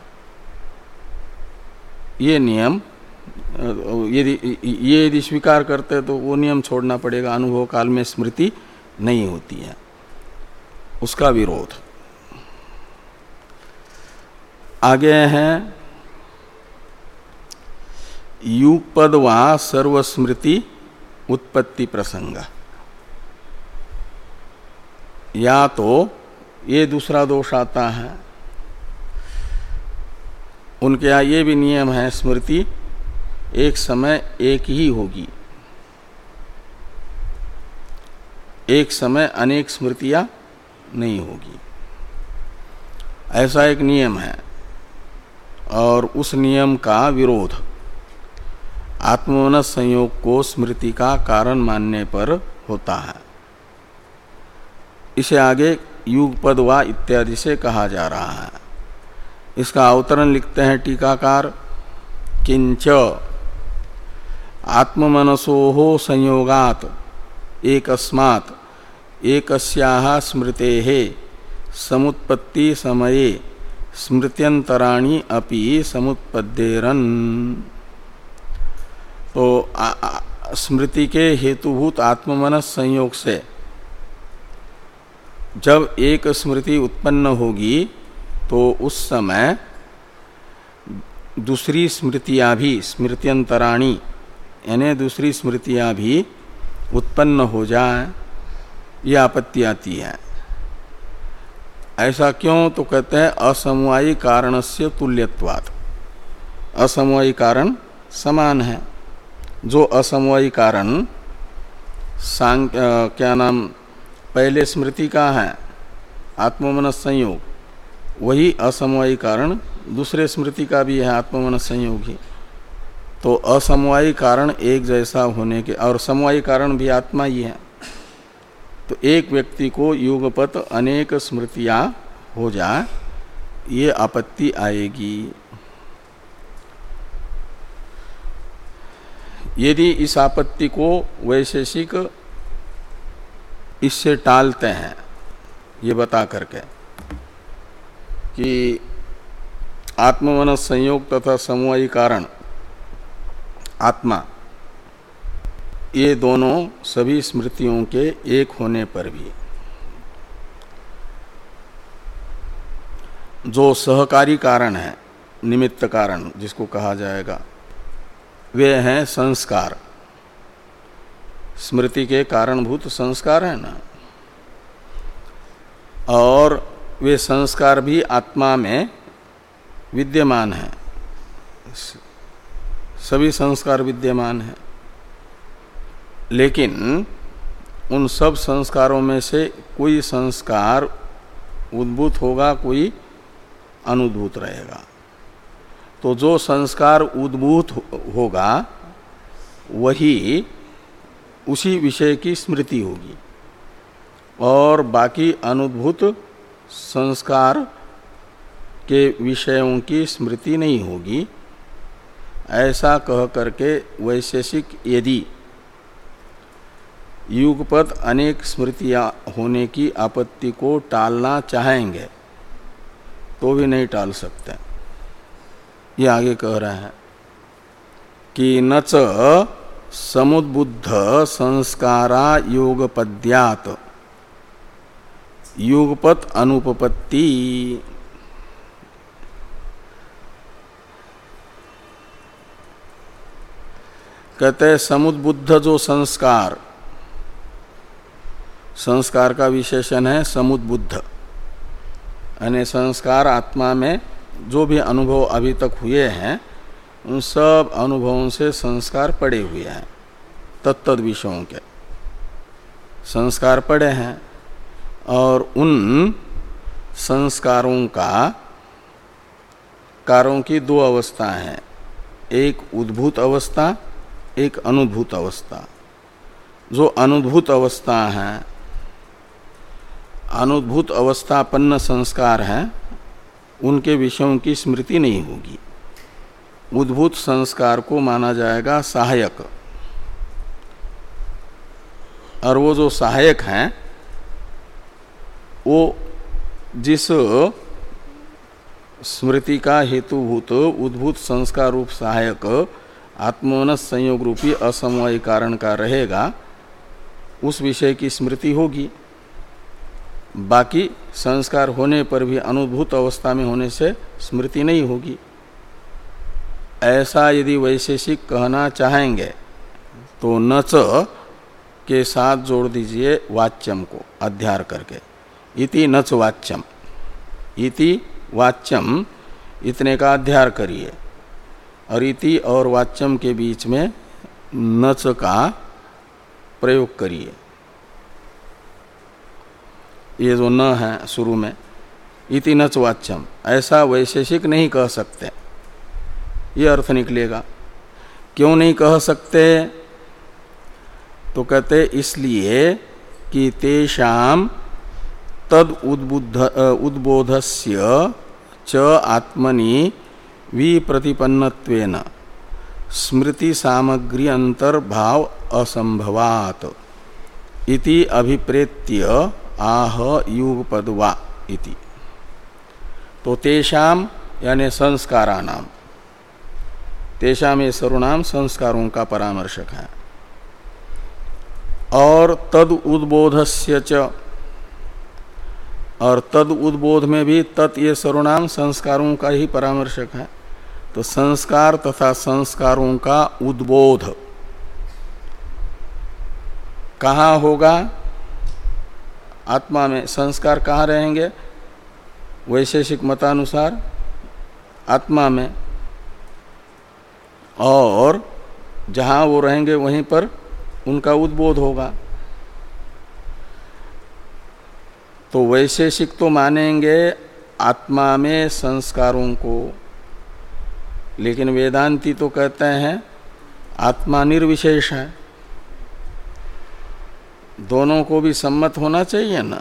ये नियम यदि ये यदि स्वीकार करते तो वो नियम छोड़ना पड़ेगा, अनुभव काल में स्मृति नहीं होती है, उसका विरोध। आगे हैं युगपद वा सर्वस्मृति उत्पत्ति प्रसंग। या तो ये दूसरा दोष आता है, उनके यहाँ ये भी नियम है स्मृति एक समय एक ही होगी, एक समय अनेक स्मृतियां नहीं होगी, ऐसा एक नियम है। और उस नियम का विरोध आत्ममनस संयोग को स्मृति का कारण मानने पर होता है। इसे आगे युगपद वा इत्यादि से कहा जा रहा है। इसका अवतरण लिखते हैं टीकाकार, किंच आत्ममनसोः संयोगात् एकस्मात् एकस्याः स्मृतेः समुत्पत्ति समये स्मृत्यंतराणि अपि समुत्पद्येरन्। तो आ, आ, स्मृति के हेतुभूत आत्ममनस संयोग से जब एक स्मृति उत्पन्न होगी तो उस समय दूसरी स्मृतियां भी स्मृत्यंतराणि यानी दूसरी स्मृतियां भी उत्पन्न हो जाएं, यह आपत्ति आती है। ऐसा क्यों? तो कहते हैं असमवायी कारणस्य तुल्यत्वात्। असमवायी कारण समान है। जो असमवायी कारण सांग क्या नाम पहले स्मृति का है आत्ममनस संयोग, वही असमवायी कारण दूसरे स्मृति का भी है आत्ममनस संयोग ही। तो असमवायी कारण एक जैसा होने के, और समवायी कारण भी आत्मा ही है, तो एक व्यक्ति को युगपत अनेक स्मृतियां हो जाए, ये आपत्ति आएगी। यदि इस आपत्ति को वैशेषिक इससे टालते हैं, ये बता करके कि आत्ममनस संयोग तथा समवायी कारण आत्मा, ये दोनों सभी स्मृतियों के एक होने पर भी जो सहकारी कारण है, निमित्त कारण जिसको कहा जाएगा, वे हैं संस्कार। स्मृति के कारणभूत संस्कार है ना, और वे संस्कार भी आत्मा में विद्यमान है। सभी संस्कार विद्यमान है, लेकिन उन सब संस्कारों में से कोई संस्कार उद्भूत होगा, कोई अनुद्भूत रहेगा। तो जो संस्कार उद्भूत होगा वही उसी विषय की स्मृति होगी, और बाकी अनुद्भूत संस्कार के विषयों की स्मृति नहीं होगी। ऐसा कह करके वैशेषिक यदि युगपत अनेक स्मृतियां होने की आपत्ति को टालना चाहेंगे तो भी नहीं टाल सकते। ये आगे कह रहे हैं कि न च समुद्बुद्ध संस्कारा योगपद्यात् युगपत अनुपपत्ति। कहते हैं समुद्बुद्ध जो संस्कार, संस्कार का विशेषण है समुद्बुद्ध, यानी संस्कार आत्मा में जो भी अनुभव अभी तक हुए हैं उन सब अनुभवों से संस्कार पड़े हुए हैं। तत्तद विषयों के संस्कार पड़े हैं, और उन संस्कारों का कारों की दो अवस्था हैं, एक उद्भूत अवस्था, एक अनुभूत अवस्था। जो अनुभूत अवस्था है, अनुभूत अवस्थापन्न संस्कार हैं, उनके विषयों की स्मृति नहीं होगी। उद्भूत संस्कार को माना जाएगा सहायक, और वो जो सहायक हैं वो जिस स्मृति का हेतुभूत उद्भूत संस्कार रूप सहायक आत्मनस संयोग रूपी असमवायी कारण का रहेगा, उस विषय की स्मृति होगी। बाकी संस्कार होने पर भी अनुभूत अवस्था में होने से स्मृति नहीं होगी। ऐसा यदि वैशेषिक कहना चाहेंगे तो नच के साथ जोड़ दीजिए वाच्यम को अध्यार करके, इति नच वाच्यम, इति वाच्यम इतने का अध्यार करिए और इति और वाच्यम के बीच में नच का प्रयोग करिए। ये जो न है शुरू में, इति नच वाच्यम, ऐसा वैशेषिक नहीं कह सकते, ये अर्थ निकलेगा। क्यों नहीं कह सकते? तो कहते इसलिए कि तेषाम तद उद्बुद्ध उद्बोधस्य च आत्मनि विप्रतिपन्नत्वेन स्मृति सामग्री अंतर्भाव असंभवात् इति अभिप्रेत्य आह युगपदवा इति। तो तेषाम यानी संस्कारानाम, तेषाम ये सर्वनाम संस्कारों का परामर्शक है। और तद उद्बोधस्य च, और तद उद्बोध में भी तत् ये सर्वनाम संस्कारों का ही परामर्शक है। तो संस्कार तथा संस्कारों का उद्बोध कहाँ होगा? आत्मा में। संस्कार कहाँ रहेंगे? वैशेषिक मतानुसार आत्मा में, और जहाँ वो रहेंगे वहीं पर उनका उद्बोध होगा। तो वैशेषिक तो मानेंगे आत्मा में संस्कारों को, लेकिन वेदांती तो कहते हैं आत्मा निर्विशेष है। दोनों को भी सम्मत होना चाहिए ना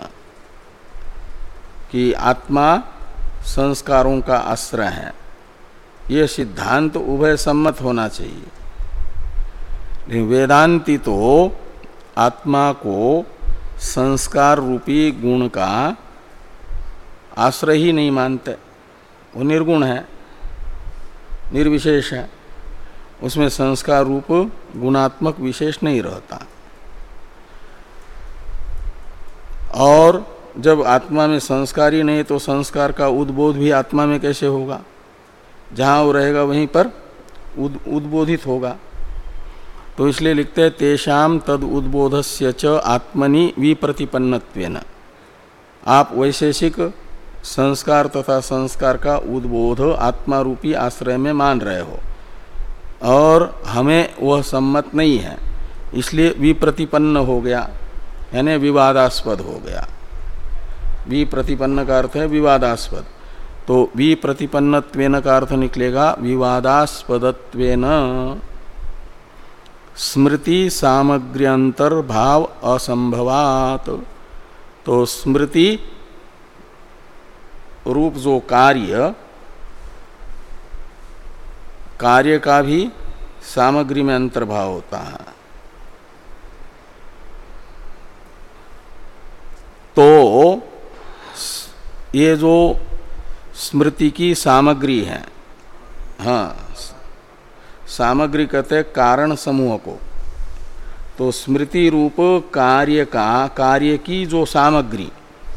कि आत्मा संस्कारों का आश्रय है। ये सिद्धांत उभय सम्मत होना चाहिए। लेकिन वेदांती तो आत्मा को संस्कार रूपी गुण का आश्रय ही नहीं मानते। वो निर्गुण है, निर्विशेष है, उसमें संस्कार रूप गुणात्मक विशेष नहीं रहता। और जब आत्मा में संस्कार ही नहीं तो संस्कार का उद्बोध भी आत्मा में कैसे होगा? जहाँ वो रहेगा वहीं पर उद, उद्बोधित होगा। तो इसलिए लिखते हैं तेषाम तद उद्बोधस्य च आत्मनि विप्रतिपन्नत्वेन। आप वैशेषिक संस्कार तथा संस्कार का उद्बोध आत्मा रूपी आश्रय में मान रहे हो, और हमें वह सम्मत नहीं है, इसलिए विप्रतिपन्न हो गया, यानी विवादास्पद हो गया। विप्रतिपन्न का अर्थ है विवादास्पद। तो विप्रतिपन्नत्वेन का अर्थ निकलेगा विवादास्पदत्वेन स्मृति सामग्र्यंतर भाव असंभवात। तो स्मृति रूप जो कार्य, कार्य का भी सामग्री में अंतर्भाव होता है। तो ये जो स्मृति की सामग्री है, हाँ, सामग्री कहते हैं कारण समूह को। तो स्मृति रूप कार्य का, कार्य की जो सामग्री,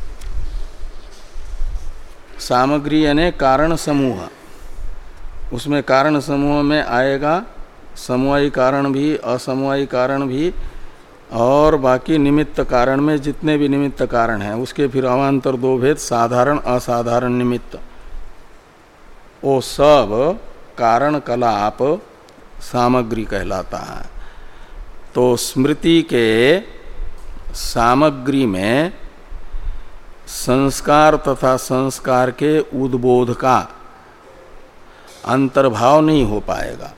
सामग्री यानी कारण समूह, उसमें कारण समूह में आएगा समवायी कारण भी, असमवायी कारण भी, और बाकी निमित्त कारण में जितने भी निमित्त कारण हैं उसके फिर अवान्तर दो भेद, साधारण असाधारण निमित्त, वो सब कारण कलाप सामग्री कहलाता है। तो स्मृति के सामग्री में संस्कार तथा संस्कार के उद्बोध का अंतर्भाव नहीं हो पाएगा।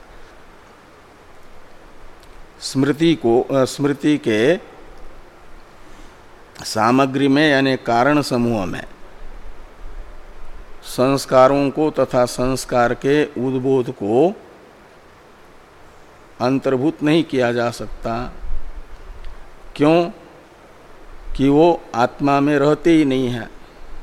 स्मृति को, स्मृति के सामग्री में यानी कारण समूह में संस्कारों को तथा संस्कार के उद्बोध को अंतर्भूत नहीं किया जा सकता। क्यों? कि वो आत्मा में रहते ही नहीं हैं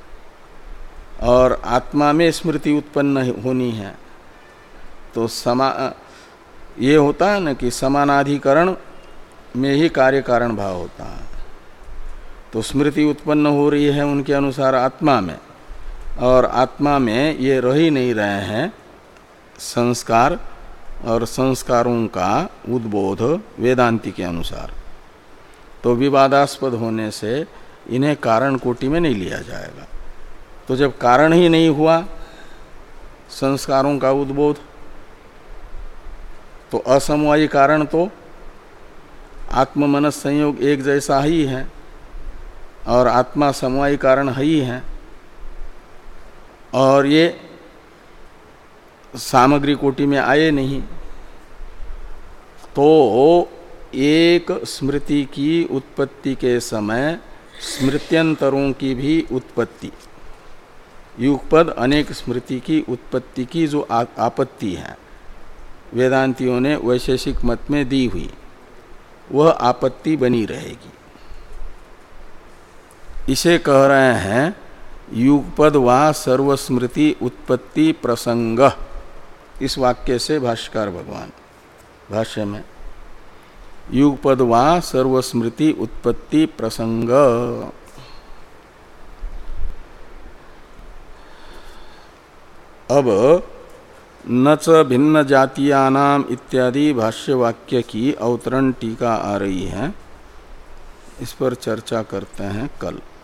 और आत्मा में स्मृति उत्पन्न होनी है, तो समा ये होता है न कि समानाधिकरण में ही कार्य कारण भाव होता है। तो स्मृति उत्पन्न हो रही है उनके अनुसार आत्मा में, और आत्मा में ये रह ही नहीं रहे हैं संस्कार और संस्कारों का उद्बोध वेदांति के अनुसार, तो विवादास्पद होने से इन्हें कारण कोटि में नहीं लिया जाएगा। तो जब कारण ही नहीं हुआ संस्कारों का उद्बोध, तो असमवायी कारण तो आत्म मनस संयोग एक जैसा ही है और आत्मा समवायी कारण ही है, और ये सामग्री कोटि में आए नहीं। तो एक स्मृति की उत्पत्ति के समय स्मृत्यंतरों की भी उत्पत्ति, युगपद अनेक स्मृति की उत्पत्ति की जो आपत्ति है वेदांतियों ने वैशेषिक मत में दी हुई, वह आपत्ति बनी रहेगी। इसे कह रहे हैं युगपद वा सर्वस्मृति उत्पत्ति प्रसंग। इस वाक्य से भाष्यकार भगवान भाष्य में युगपद वा सर्वस्मृति उत्पत्ति प्रसंग। अब न च भिन्न जातीयानाम इत्यादि भाष्य वाक्य की अवतरण टीका आ रही है, इस पर चर्चा करते हैं कल।